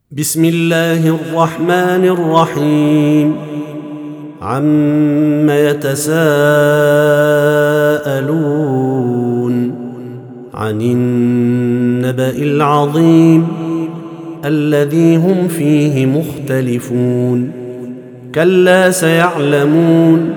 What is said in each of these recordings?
بسم الله الرحمن الرحيم. عم يتساءلون عن النبأ العظيم الذي هم فيه مختلفون. كلا سيعلمون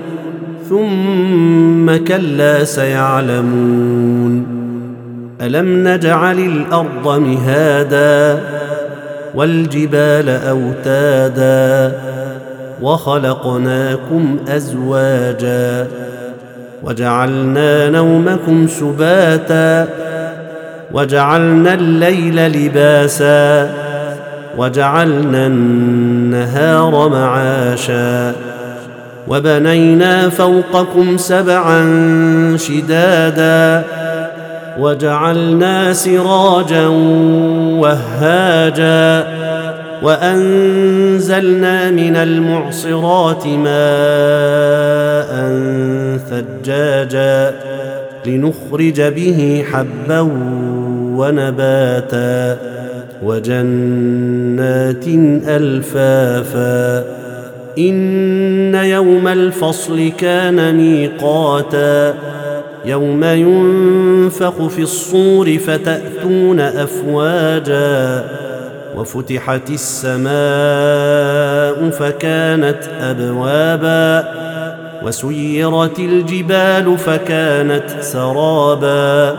ثم كلا سيعلمون. ألم نجعل الأرض مهادا والجبال أوتادا وخلقناكم أزواجا وجعلنا نومكم سباتا وجعلنا الليل لباسا وجعلنا النهار معاشا وبنينا فوقكم سبعا شدادا وجعلنا سراجا وهاجا وأنزلنا من المعصرات ماء ثجاجا لنخرج به حبا ونباتا وجنات ألفافا. إن يوم الفصل كان ميقاتا يوم ينفخ في الصور فتأتون أفواجا وفتحت السماء فكانت أبوابا وسيرت الجبال فكانت سرابا.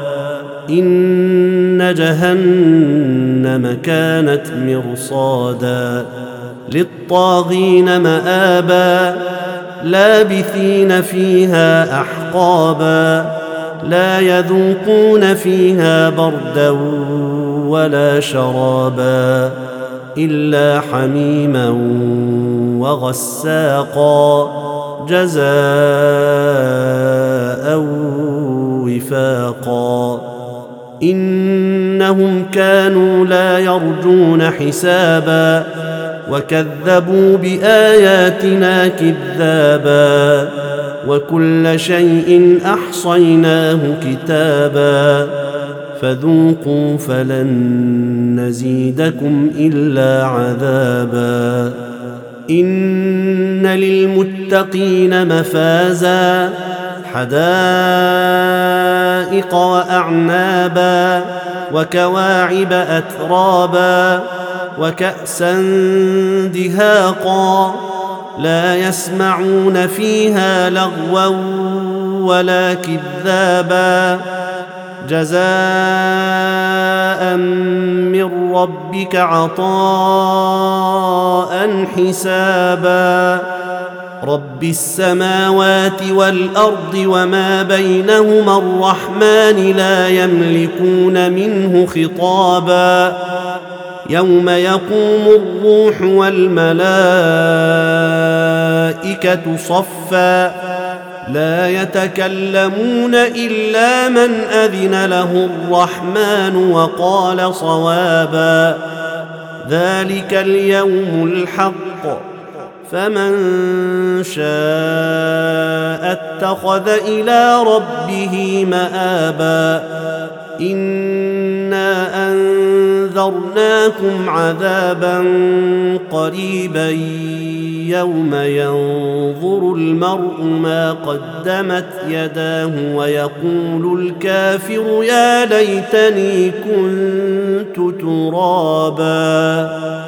إن جهنم كانت مرصادا للطاغين مآبا لابثين فيها أحقابا لا يذوقون فيها بردا ولا شرابا إلا حميما وغساقا جزاء وفاقا. إنهم كانوا لا يرجون حسابا وكذبوا بآياتنا كذابا وكل شيء أحصيناه كتابا فذوقوا فلن نزيدكم إلا عذابا. إن للمتقين مفازا حدائق وأعنابا وكواعب أترابا وكأسا دهاقا لا يسمعون فيها لغوا ولا كذابا جزاء من ربك عطاء حسابا. رب السماوات والأرض وما بينهما الرحمن لا يملكون منه خطابا. يوم يقوم الروح والملائكة صفا لا يتكلمون إلا من أذن له الرحمن وقال صوابا. ذلك اليوم الحق فمن شاء اتخذ إلى ربه مآبا. إنا أنذرناكم عذابا قريبا يوم ينظر المرء ما قدمت يداه ويقول الكافر يا ليتني كنت ترابا.